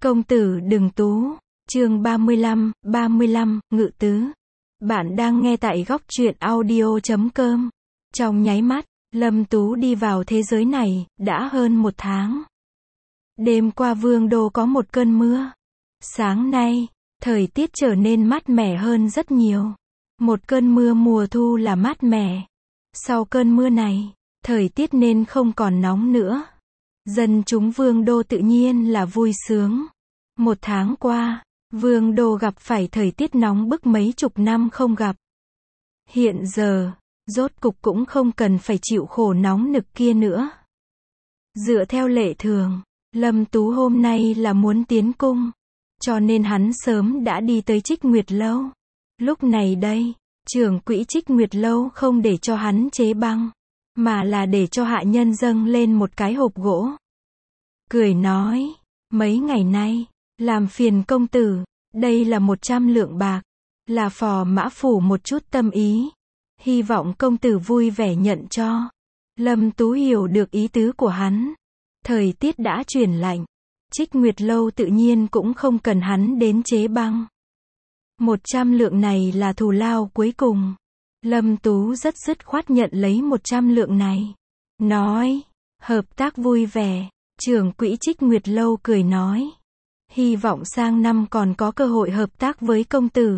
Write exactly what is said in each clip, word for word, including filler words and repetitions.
Công tử đừng tú. Chương ba mươi lăm, ba mươi lăm, Ngự Tứ. Bạn đang nghe tại góc truyện audio chấm com. Trong nháy mắt, Lâm Tú đi vào thế giới này, đã hơn một tháng. Đêm qua Vương Đô có một cơn mưa. Sáng nay, thời tiết trở nên mát mẻ hơn rất nhiều. Một cơn mưa mùa thu là mát mẻ. Sau cơn mưa này, thời tiết nên không còn nóng nữa. Dân chúng Vương Đô tự nhiên là vui sướng. Một tháng qua, Vương Đô gặp phải thời tiết nóng bức mấy chục năm không gặp. Hiện giờ, rốt cục cũng không cần phải chịu khổ nóng nực kia nữa. Dựa theo lệ thường, Lâm Tú hôm nay là muốn tiến cung, cho nên hắn sớm đã đi tới Trích Nguyệt Lâu. Lúc này đây, trưởng quỹ Trích Nguyệt Lâu không để cho hắn chế băng, mà là để cho hạ nhân dâng lên một cái hộp gỗ. Cười nói, mấy ngày nay, làm phiền công tử, đây là một trăm lượng bạc, là phò mã phủ một chút tâm ý. Hy vọng công tử vui vẻ nhận cho. Lâm Tú hiểu được ý tứ của hắn. Thời tiết đã chuyển lạnh, Trích Nguyệt Lâu tự nhiên cũng không cần hắn đến chế băng. Một trăm lượng này là thù lao cuối cùng. Lâm Tú rất dứt khoát nhận lấy một trăm lượng này. Nói, hợp tác vui vẻ. Trưởng quỹ Trích Nguyệt Lâu cười nói, hy vọng sang năm còn có cơ hội hợp tác với công tử.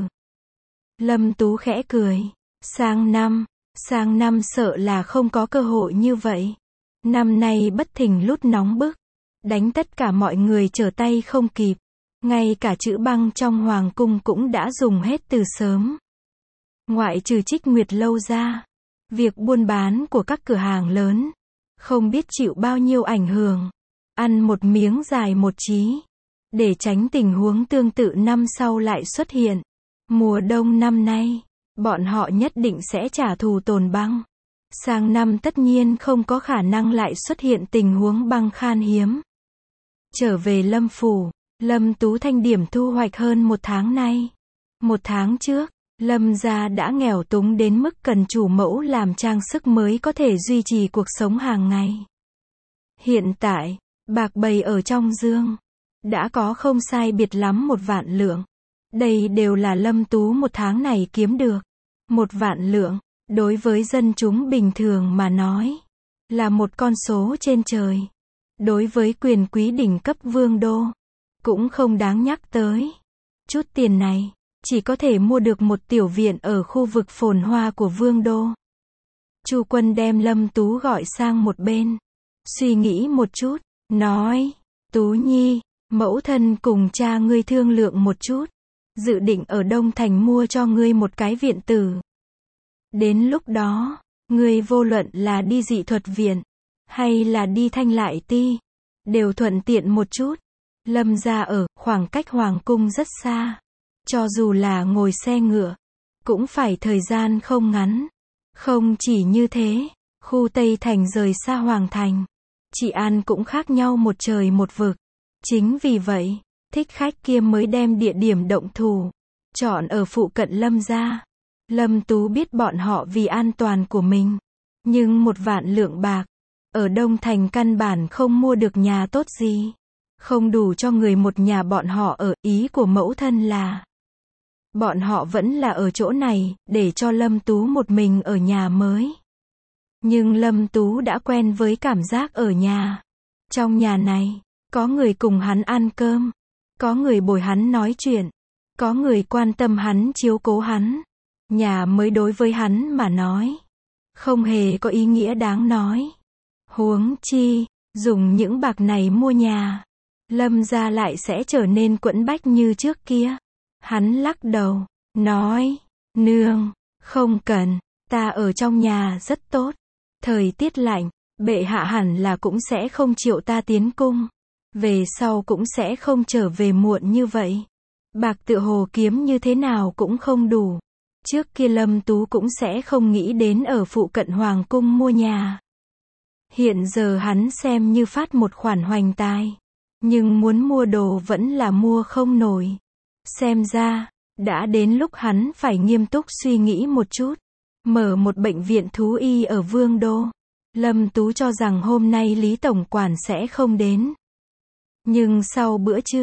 Lâm Tú khẽ cười, sang năm, sang năm sợ là không có cơ hội như vậy. Năm nay bất thình lút nóng bức, đánh tất cả mọi người trở tay không kịp. Ngay cả chữ băng trong hoàng cung cũng đã dùng hết từ sớm. Ngoại trừ Trích Nguyệt Lâu ra, việc buôn bán của các cửa hàng lớn, không biết chịu bao nhiêu ảnh hưởng. Ăn một miếng dài một chí, để tránh tình huống tương tự năm sau lại xuất hiện. Mùa đông năm nay, bọn họ nhất định sẽ trả thù tồn băng. Sang năm tất nhiên không có khả năng lại xuất hiện tình huống băng khan hiếm. Trở về Lâm phủ, Lâm Tú thanh điểm thu hoạch hơn một tháng nay. Một tháng trước, Lâm gia đã nghèo túng đến mức cần chủ mẫu làm trang sức mới có thể duy trì cuộc sống hàng ngày. Hiện tại, bạc bày ở trong dương, đã có không sai biệt lắm một vạn lượng. Đây đều là Lâm Tú một tháng này kiếm được. Một vạn lượng, đối với dân chúng bình thường mà nói, là một con số trên trời. Đối với quyền quý đỉnh cấp Vương Đô, cũng không đáng nhắc tới. Chút tiền này, chỉ có thể mua được một tiểu viện ở khu vực phồn hoa của Vương Đô. Chu Quân đem Lâm Tú gọi sang một bên, suy nghĩ một chút, nói, Tú Nhi, mẫu thân cùng cha ngươi thương lượng một chút, dự định ở Đông Thành mua cho ngươi một cái viện tử. Đến lúc đó, ngươi vô luận là đi dị thuật viện, hay là đi Thanh Lại Ti, đều thuận tiện một chút. Lâm gia ở, khoảng cách hoàng cung rất xa. Cho dù là ngồi xe ngựa, cũng phải thời gian không ngắn. Không chỉ như thế, khu Tây Thành rời xa hoàng thành, trị an cũng khác nhau một trời một vực. Chính vì vậy, thích khách kia mới đem địa điểm động thủ, chọn ở phụ cận Lâm gia. Lâm Tú biết bọn họ vì an toàn của mình, nhưng một vạn lượng bạc, ở Đông Thành căn bản không mua được nhà tốt gì. Không đủ cho người một nhà bọn họ ở, ý của mẫu thân là bọn họ vẫn là ở chỗ này, để cho Lâm Tú một mình ở nhà mới. Nhưng Lâm Tú đã quen với cảm giác ở nhà. Trong nhà này, có người cùng hắn ăn cơm, có người bồi hắn nói chuyện, có người quan tâm hắn chiếu cố hắn. Nhà mới đối với hắn mà nói, không hề có ý nghĩa đáng nói. Huống chi, dùng những bạc này mua nhà, Lâm gia lại sẽ trở nên quẫn bách như trước kia. Hắn lắc đầu, nói, nương, không cần, ta ở trong nhà rất tốt. Thời tiết lạnh, bệ hạ hẳn là cũng sẽ không chịu ta tiến cung. Về sau cũng sẽ không trở về muộn như vậy. Bạc tựa hồ kiếm như thế nào cũng không đủ. Trước kia Lâm Tú cũng sẽ không nghĩ đến ở phụ cận hoàng cung mua nhà. Hiện giờ hắn xem như phát một khoản hoành tài. Nhưng muốn mua đồ vẫn là mua không nổi. Xem ra, đã đến lúc hắn phải nghiêm túc suy nghĩ một chút. Mở một bệnh viện thú y ở Vương Đô. Lâm Tú cho rằng hôm nay Lý Tổng Quản sẽ không đến. Nhưng sau bữa trưa,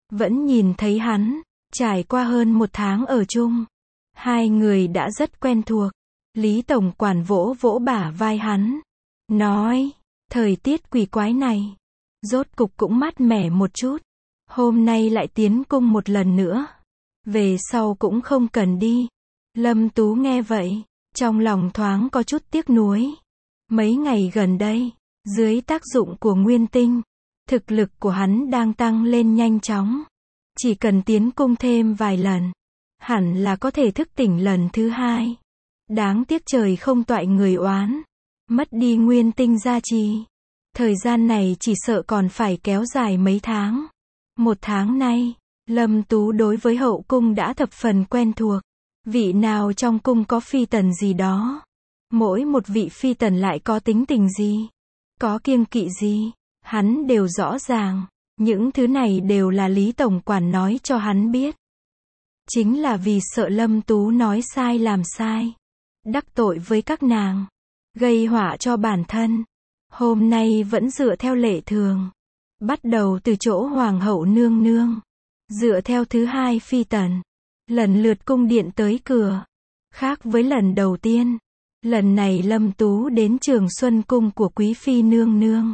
vẫn nhìn thấy hắn. Trải qua hơn một tháng ở chung, hai người đã rất quen thuộc. Lý tổng quản vỗ vỗ bả vai hắn, nói, thời tiết quỷ quái này, rốt cục cũng mát mẻ một chút. Hôm nay lại tiến cung một lần nữa, về sau cũng không cần đi. Lâm Tú nghe vậy, trong lòng thoáng có chút tiếc nuối. Mấy ngày gần đây, dưới tác dụng của nguyên tinh, thực lực của hắn đang tăng lên nhanh chóng. Chỉ cần tiến cung thêm vài lần, hẳn là có thể thức tỉnh lần thứ hai. Đáng tiếc trời không toại người oán, mất đi nguyên tinh gia trì. Thời gian này chỉ sợ còn phải kéo dài mấy tháng. Một tháng nay, Lâm Tú đối với hậu cung đã thập phần quen thuộc. Vị nào trong cung có phi tần gì đó, mỗi một vị phi tần lại có tính tình gì, có kiêng kỵ gì, hắn đều rõ ràng. Những thứ này đều là Lý tổng quản nói cho hắn biết. Chính là vì sợ Lâm Tú nói sai làm sai, đắc tội với các nàng, gây họa cho bản thân. Hôm nay vẫn dựa theo lệ thường, bắt đầu từ chỗ hoàng hậu nương nương, dựa theo thứ hai phi tần, lần lượt cung điện tới cửa. Khác với lần đầu tiên, lần này Lâm Tú đến Trường Xuân cung của quý phi nương nương.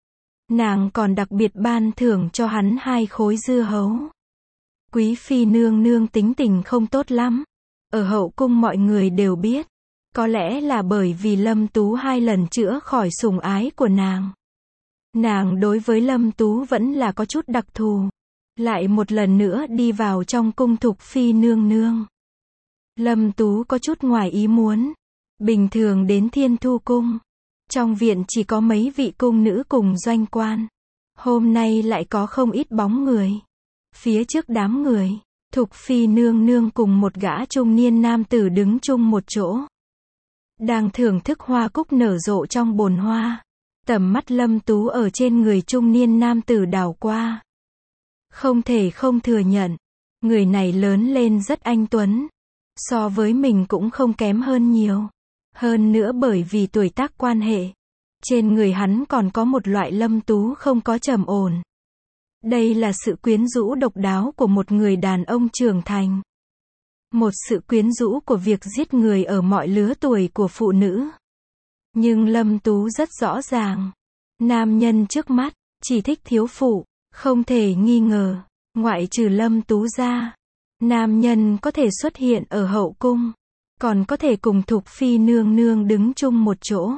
Nàng còn đặc biệt ban thưởng cho hắn hai khối dưa hấu. Quý phi nương nương tính tình không tốt lắm. Ở hậu cung mọi người đều biết. Có lẽ là bởi vì Lâm Tú hai lần chữa khỏi sủng ái của nàng. Nàng đối với Lâm Tú vẫn là có chút đặc thù. Lại một lần nữa đi vào trong cung thục phi nương nương. Lâm Tú có chút ngoài ý muốn. Bình thường đến Thiên Thu cung, trong viện chỉ có mấy vị cung nữ cùng doanh quan. Hôm nay lại có không ít bóng người. Phía trước đám người, thục phi nương nương cùng một gã trung niên nam tử đứng chung một chỗ. Đang thưởng thức hoa cúc nở rộ trong bồn hoa. Tầm mắt Lâm Tú ở trên người trung niên nam tử đảo qua. Không thể không thừa nhận, người này lớn lên rất anh tuấn. So với mình cũng không kém hơn nhiều. Hơn nữa bởi vì tuổi tác quan hệ, trên người hắn còn có một loại Lâm Tú không có trầm ổn. Đây là sự quyến rũ độc đáo của một người đàn ông trưởng thành. Một sự quyến rũ của việc giết người ở mọi lứa tuổi của phụ nữ. Nhưng Lâm Tú rất rõ ràng, nam nhân trước mắt chỉ thích thiếu phụ, không thể nghi ngờ, ngoại trừ Lâm Tú ra, nam nhân có thể xuất hiện ở hậu cung, còn có thể cùng thục phi nương nương đứng chung một chỗ.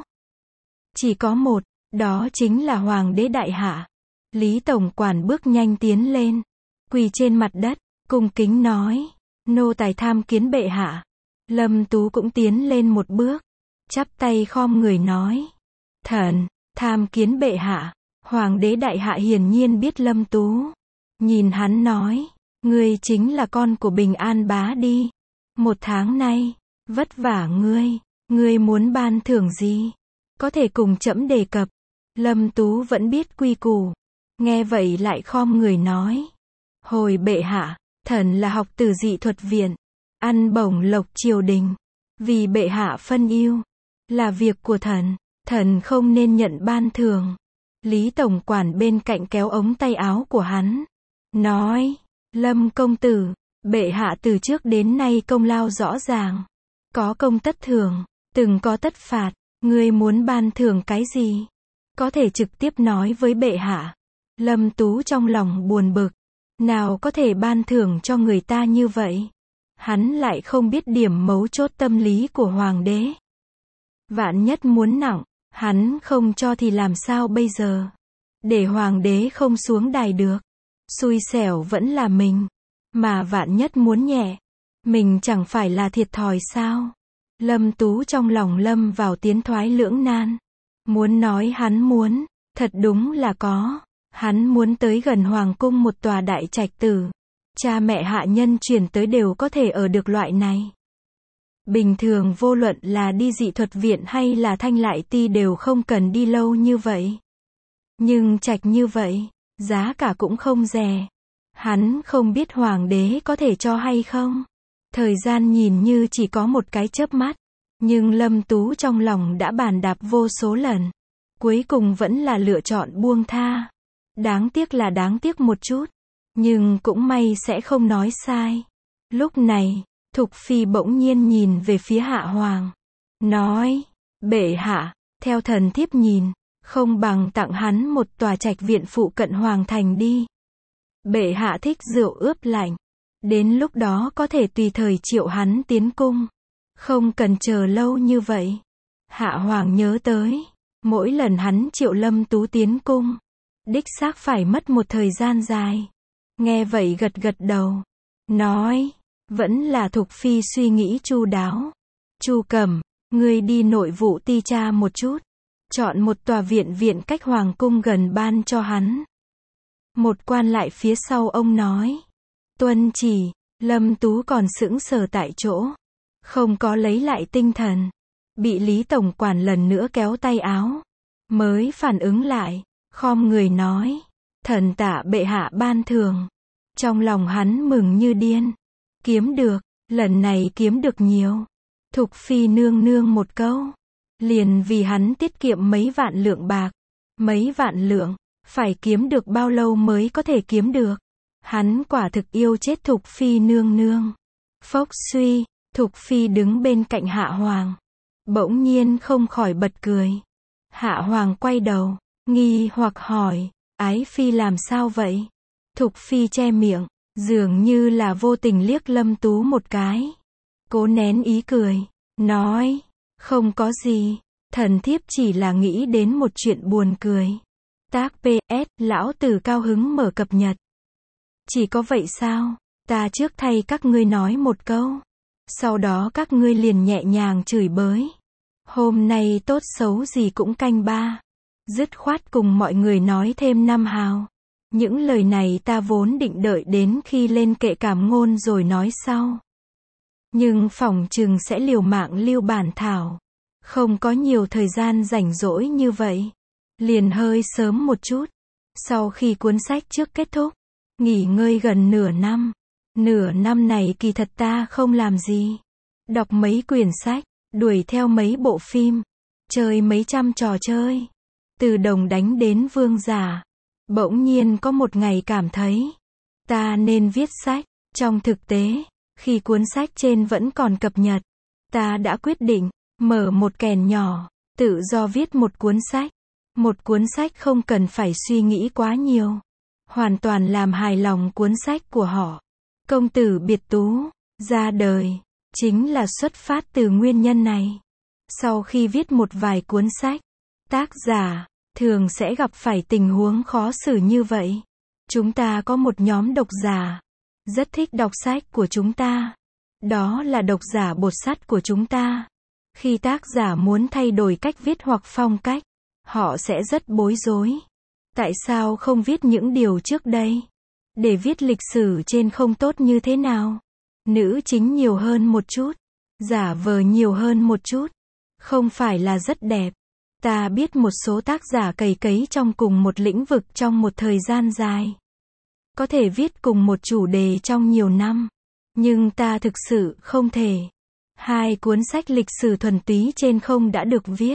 Chỉ có một, đó chính là hoàng đế đại hạ. Lý tổng quản bước nhanh tiến lên, quỳ trên mặt đất, cung kính nói, nô tài tham kiến bệ hạ. Lâm Tú cũng tiến lên một bước, chắp tay khom người nói, thần, tham kiến bệ hạ. Hoàng đế đại hạ hiển nhiên biết Lâm Tú. Nhìn hắn nói, ngươi chính là con của Bình An bá đi. Một tháng nay, vất vả ngươi, ngươi muốn ban thưởng gì? Có thể cùng trẫm đề cập. Lâm Tú vẫn biết quy củ. Nghe vậy lại khom người nói. Hồi bệ hạ, thần là học từ dị thuật viện. Ăn bổng lộc triều đình. Vì bệ hạ phân ưu, là việc của thần. Thần không nên nhận ban thưởng. Lý tổng quản bên cạnh kéo ống tay áo của hắn. Nói, Lâm công tử, bệ hạ từ trước đến nay công lao rõ ràng. Có công tất thưởng, từng có tất phạt. Ngươi muốn ban thưởng cái gì? Có thể trực tiếp nói với bệ hạ. Lâm Tú trong lòng buồn bực. Nào có thể ban thưởng cho người ta như vậy? Hắn lại không biết điểm mấu chốt tâm lý của hoàng đế. Vạn nhất muốn nặng, hắn không cho thì làm sao bây giờ? Để hoàng đế không xuống đài được. Xui xẻo vẫn là mình. Mà vạn nhất muốn nhẹ, mình chẳng phải là thiệt thòi sao? Lâm Tú trong lòng lâm vào tiến thoái lưỡng nan. Muốn nói hắn muốn, thật đúng là có. Hắn muốn tới gần hoàng cung một tòa đại trạch tử. Cha mẹ hạ nhân chuyển tới đều có thể ở được loại này. Bình thường vô luận là đi dị thuật viện hay là thanh lại ti đều không cần đi lâu như vậy. Nhưng trạch như vậy, giá cả cũng không rẻ. Hắn không biết hoàng đế có thể cho hay không. Thời gian nhìn như chỉ có một cái chớp mắt. Nhưng Lâm Tú trong lòng đã bàn đạp vô số lần. Cuối cùng vẫn là lựa chọn buông tha. Đáng tiếc là đáng tiếc một chút. Nhưng cũng may sẽ không nói sai. Lúc này, Thục Phi bỗng nhiên nhìn về phía Hạ Hoàng. Nói, bệ hạ, theo thần thiếp nhìn, không bằng tặng hắn một tòa trạch viện phụ cận Hoàng thành đi. Bệ hạ thích rượu ướp lạnh. Đến lúc đó có thể tùy thời triệu hắn tiến cung. Không cần chờ lâu như vậy. Hạ Hoàng nhớ tới, mỗi lần hắn triệu Lâm Tú tiến cung, đích xác phải mất một thời gian dài. Nghe vậy gật gật đầu. Nói, vẫn là Thục Phi suy nghĩ chu đáo. Chu Cẩm, ngươi đi nội vụ ti tra một chút. Chọn một tòa viện viện cách Hoàng cung gần ban cho hắn. Một quan lại phía sau ông nói. Tuân chỉ. Lâm Tú còn sững sờ tại chỗ. Không có lấy lại tinh thần. Bị Lý Tổng quản lần nữa kéo tay áo. Mới phản ứng lại. Khom người nói. Thần tạ bệ hạ ban thường. Trong lòng hắn mừng như điên. Kiếm được. Lần này kiếm được nhiều. Thục Phi nương nương một câu. Liền vì hắn tiết kiệm mấy vạn lượng bạc. Mấy vạn lượng. Phải kiếm được bao lâu mới có thể kiếm được. Hắn quả thực yêu chết Thục Phi nương nương. Phốc suy. Thục Phi đứng bên cạnh Hạ Hoàng. Bỗng nhiên không khỏi bật cười. Hạ Hoàng quay đầu. Nghi hoặc hỏi. Ái Phi làm sao vậy? Thục Phi che miệng. Dường như là vô tình liếc Lâm Tú một cái. Cố nén ý cười. Nói. Không có gì. Thần thiếp chỉ là nghĩ đến một chuyện buồn cười. Tác pê ét. Lão tử cao hứng mở cập nhật. Chỉ có vậy sao? Ta trước thay các ngươi nói một câu. Sau đó các ngươi liền nhẹ nhàng chửi bới. Hôm nay tốt xấu gì cũng canh ba. Dứt khoát cùng mọi người nói thêm năm hào. Những lời này ta vốn định đợi đến khi lên kệ cảm ngôn rồi nói sau. Nhưng phỏng chừng sẽ liều mạng lưu bản thảo. Không có nhiều thời gian rảnh rỗi như vậy. Liền hơi sớm một chút. Sau khi cuốn sách trước kết thúc. Nghỉ ngơi gần nửa năm. Nửa năm này kỳ thật ta không làm gì. Đọc mấy quyển sách. Đuổi theo mấy bộ phim. Chơi mấy trăm trò chơi. Từ đồng đánh đến vương giả. Bỗng nhiên có một ngày cảm thấy. Ta nên viết sách. Trong thực tế. Khi cuốn sách trên vẫn còn cập nhật. Ta đã quyết định. Mở một kèn nhỏ. Tự do viết một cuốn sách. Một cuốn sách không cần phải suy nghĩ quá nhiều. Hoàn toàn làm hài lòng cuốn sách của họ. Công tử Biệt Tú. Ra đời. Chính là xuất phát từ nguyên nhân này. Sau khi viết một vài cuốn sách. Tác giả. Thường sẽ gặp phải tình huống khó xử như vậy. Chúng ta có một nhóm độc giả. Rất thích đọc sách của chúng ta. Đó là độc giả bột sắt của chúng ta. Khi tác giả muốn thay đổi cách viết hoặc phong cách. Họ sẽ rất bối rối. Tại sao không viết những điều trước đây? Để viết lịch sử trên không tốt như thế nào? Nữ chính nhiều hơn một chút. Giả vờ nhiều hơn một chút. Không phải là rất đẹp. Ta biết một số tác giả cày cấy trong cùng một lĩnh vực trong một thời gian dài. Có thể viết cùng một chủ đề trong nhiều năm. Nhưng ta thực sự không thể. Hai cuốn sách lịch sử thuần túy trên không đã được viết.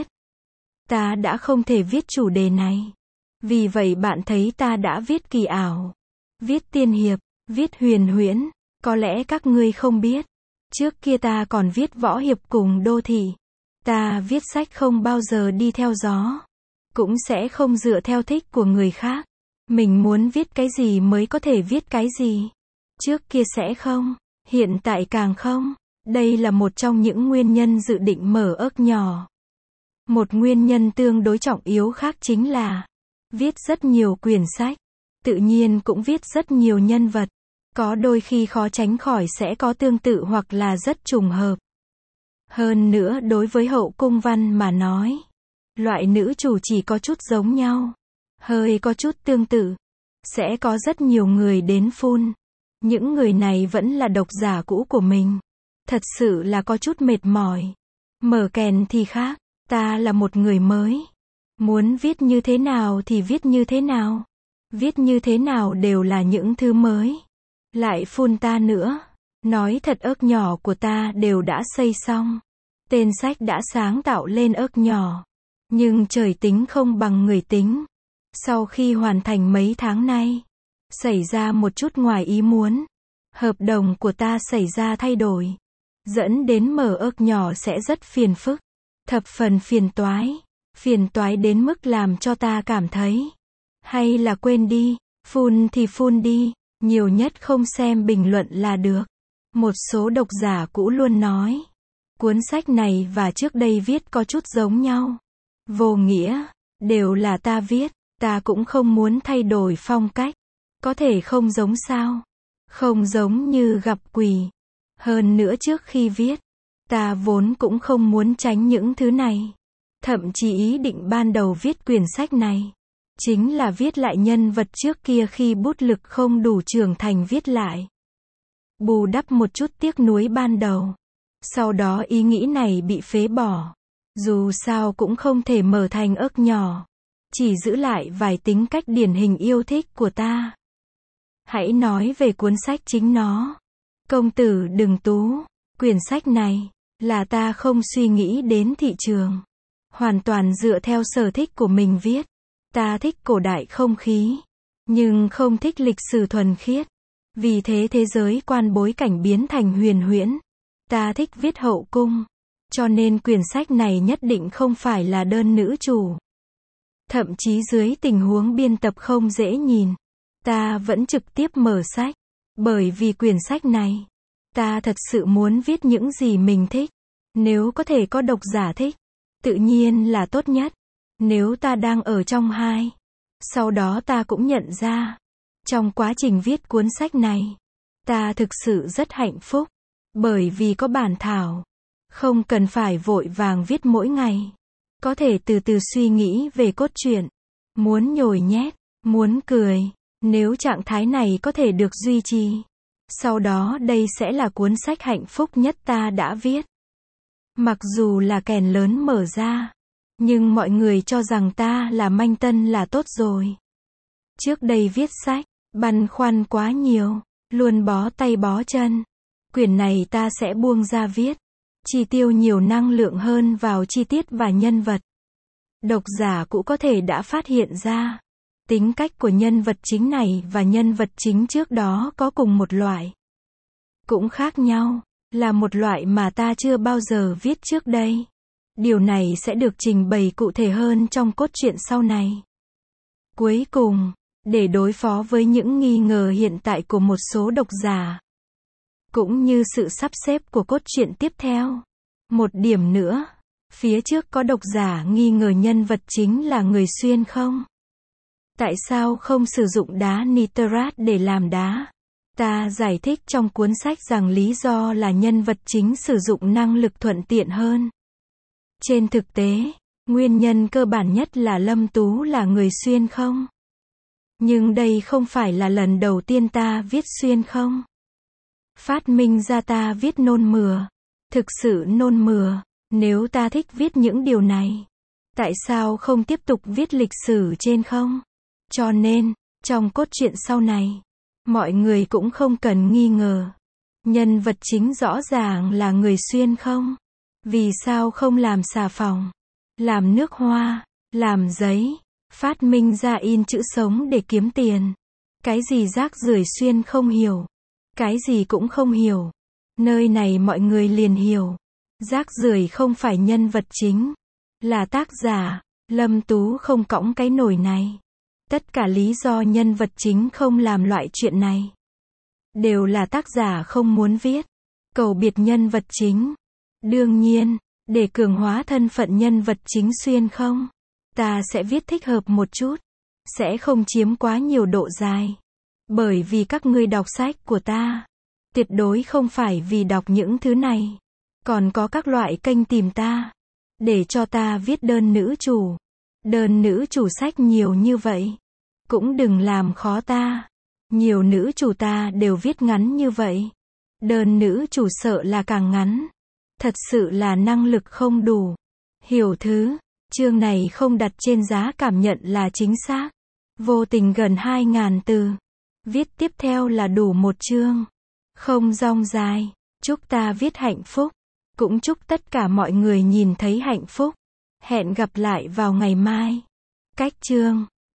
Ta đã không thể viết chủ đề này. Vì vậy bạn thấy ta đã viết kỳ ảo. Viết tiên hiệp. Viết huyền huyễn. Có lẽ các ngươi không biết. Trước kia ta còn viết võ hiệp cùng đô thị. Ta viết sách không bao giờ đi theo gió. Cũng sẽ không dựa theo thích của người khác. Mình muốn viết cái gì mới có thể viết cái gì. Trước kia sẽ không. Hiện tại càng không. Đây là một trong những nguyên nhân dự định mở ớt nhỏ. Một nguyên nhân tương đối trọng yếu khác chính là viết rất nhiều quyển sách. Tự nhiên cũng viết rất nhiều nhân vật. Có đôi khi khó tránh khỏi sẽ có tương tự hoặc là rất trùng hợp. Hơn nữa đối với hậu cung văn mà nói. Loại nữ chủ chỉ có chút giống nhau. Hơi có chút tương tự. Sẽ có rất nhiều người đến phun. Những người này vẫn là độc giả cũ của mình. Thật sự là có chút mệt mỏi. Mở kèn thì khác. Ta là một người mới. Muốn viết như thế nào thì viết như thế nào. Viết như thế nào đều là những thứ mới. Lại phun ta nữa. Nói thật ớt nhỏ của ta đều đã xây xong. Tên sách đã sáng tạo lên ớt nhỏ. Nhưng trời tính không bằng người tính. Sau khi hoàn thành mấy tháng nay. xảy ra một chút ngoài ý muốn. Hợp đồng của ta xảy ra thay đổi. Dẫn đến mở ước nhỏ sẽ rất phiền phức. Thập phần phiền toái. Phiền toái đến mức làm cho ta cảm thấy. Hay là quên đi. Phun thì phun đi. Nhiều nhất không xem bình luận là được. Một số độc giả cũ luôn nói. Cuốn sách này và trước đây viết có chút giống nhau. Vô nghĩa. Đều là ta viết. Ta cũng không muốn thay đổi phong cách. Có thể không giống sao? Không giống như gặp quỷ. Hơn nữa trước khi viết, ta vốn cũng không muốn tránh những thứ này. Thậm chí ý định ban đầu viết quyển sách này, chính là viết lại nhân vật trước kia khi bút lực không đủ trưởng thành viết lại. Bù đắp một chút tiếc nuối ban đầu. Sau đó ý nghĩ này bị phế bỏ. Dù sao cũng không thể mở thành ước nhỏ. Chỉ giữ lại vài tính cách điển hình yêu thích của ta. Hãy nói về cuốn sách chính nó. Công tử đừng tú. Quyển sách này, là ta không suy nghĩ đến thị trường. Hoàn toàn dựa theo sở thích của mình viết. Ta thích cổ đại không khí. Nhưng không thích lịch sử thuần khiết. Vì thế thế giới quan bối cảnh biến thành huyền huyễn. Ta thích viết hậu cung. Cho nên quyển sách này nhất định không phải là đơn nữ chủ. Thậm chí dưới tình huống biên tập không dễ nhìn. Ta vẫn trực tiếp mở sách. Bởi vì quyển sách này, ta thật sự muốn viết những gì mình thích. Nếu có thể có độc giả thích, tự nhiên là tốt nhất. Nếu ta đang ở trong hai. Sau đó ta cũng nhận ra, trong quá trình viết cuốn sách này, ta thực sự rất hạnh phúc. Bởi vì có bản thảo. Không cần phải vội vàng viết mỗi ngày. Có thể từ từ suy nghĩ về cốt truyện. Muốn nhồi nhét, muốn cười. Nếu trạng thái này có thể được duy trì. Sau đó đây sẽ là cuốn sách hạnh phúc nhất ta đã viết. Mặc dù là kèn lớn mở ra. Nhưng mọi người cho rằng ta là manh tân là tốt rồi. Trước đây viết sách, băn khoăn quá nhiều. Luôn bó tay bó chân. Quyển này ta sẽ buông ra viết. Chi tiêu nhiều năng lượng hơn vào chi tiết và nhân vật. Độc giả cũng có thể đã phát hiện ra. Tính cách của nhân vật chính này và nhân vật chính trước đó có cùng một loại. Cũng khác nhau, là một loại mà ta chưa bao giờ viết trước đây. Điều này sẽ được trình bày cụ thể hơn trong cốt truyện sau này. Cuối cùng, để đối phó với những nghi ngờ hiện tại của một số độc giả, cũng như sự sắp xếp của cốt truyện tiếp theo. Một điểm nữa, phía trước có độc giả nghi ngờ nhân vật chính là người xuyên không? Tại sao không sử dụng đá nitrat để làm đá? Ta giải thích trong cuốn sách rằng lý do là nhân vật chính sử dụng năng lực thuận tiện hơn. Trên thực tế, nguyên nhân cơ bản nhất là Lâm Tú là người xuyên không. Nhưng đây không phải là lần đầu tiên ta viết xuyên không. Phát minh ra ta viết nôn mửa. Thực sự nôn mửa. Nếu ta thích viết những điều này, tại sao không tiếp tục viết lịch sử trên không? Cho nên, trong cốt truyện sau này, mọi người cũng không cần nghi ngờ. Nhân vật chính rõ ràng là người xuyên không? Vì sao không làm xà phòng, làm nước hoa, làm giấy, phát minh ra in chữ sống để kiếm tiền? Cái gì rác rưởi xuyên không hiểu? Cái gì cũng không hiểu. Nơi này mọi người liền hiểu. Rác rưởi không phải nhân vật chính, là tác giả. Lâm Tú không cõng cái nổi này. Tất cả lý do nhân vật chính không làm loại chuyện này, đều là tác giả không muốn viết. Cầu biệt nhân vật chính. Đương nhiên, để cường hóa thân phận nhân vật chính xuyên không, ta sẽ viết thích hợp một chút. Sẽ không chiếm quá nhiều độ dài. Bởi vì các ngươi đọc sách của ta, tuyệt đối không phải vì đọc những thứ này. Còn có các loại kênh tìm ta, để cho ta viết đơn nữ chủ. Đơn nữ chủ sách nhiều như vậy, cũng đừng làm khó ta. Nhiều nữ chủ ta đều viết ngắn như vậy. Đơn nữ chủ sợ là càng ngắn. Thật sự là năng lực không đủ. Hiểu thứ, chương này không đặt trên giá cảm nhận là chính xác. Vô tình gần hai nghìn từ. Viết tiếp theo là đủ một chương. Không dong dài. Chúc ta viết hạnh phúc. Cũng chúc tất cả mọi người nhìn thấy hạnh phúc. Hẹn gặp lại vào ngày mai. Cách chương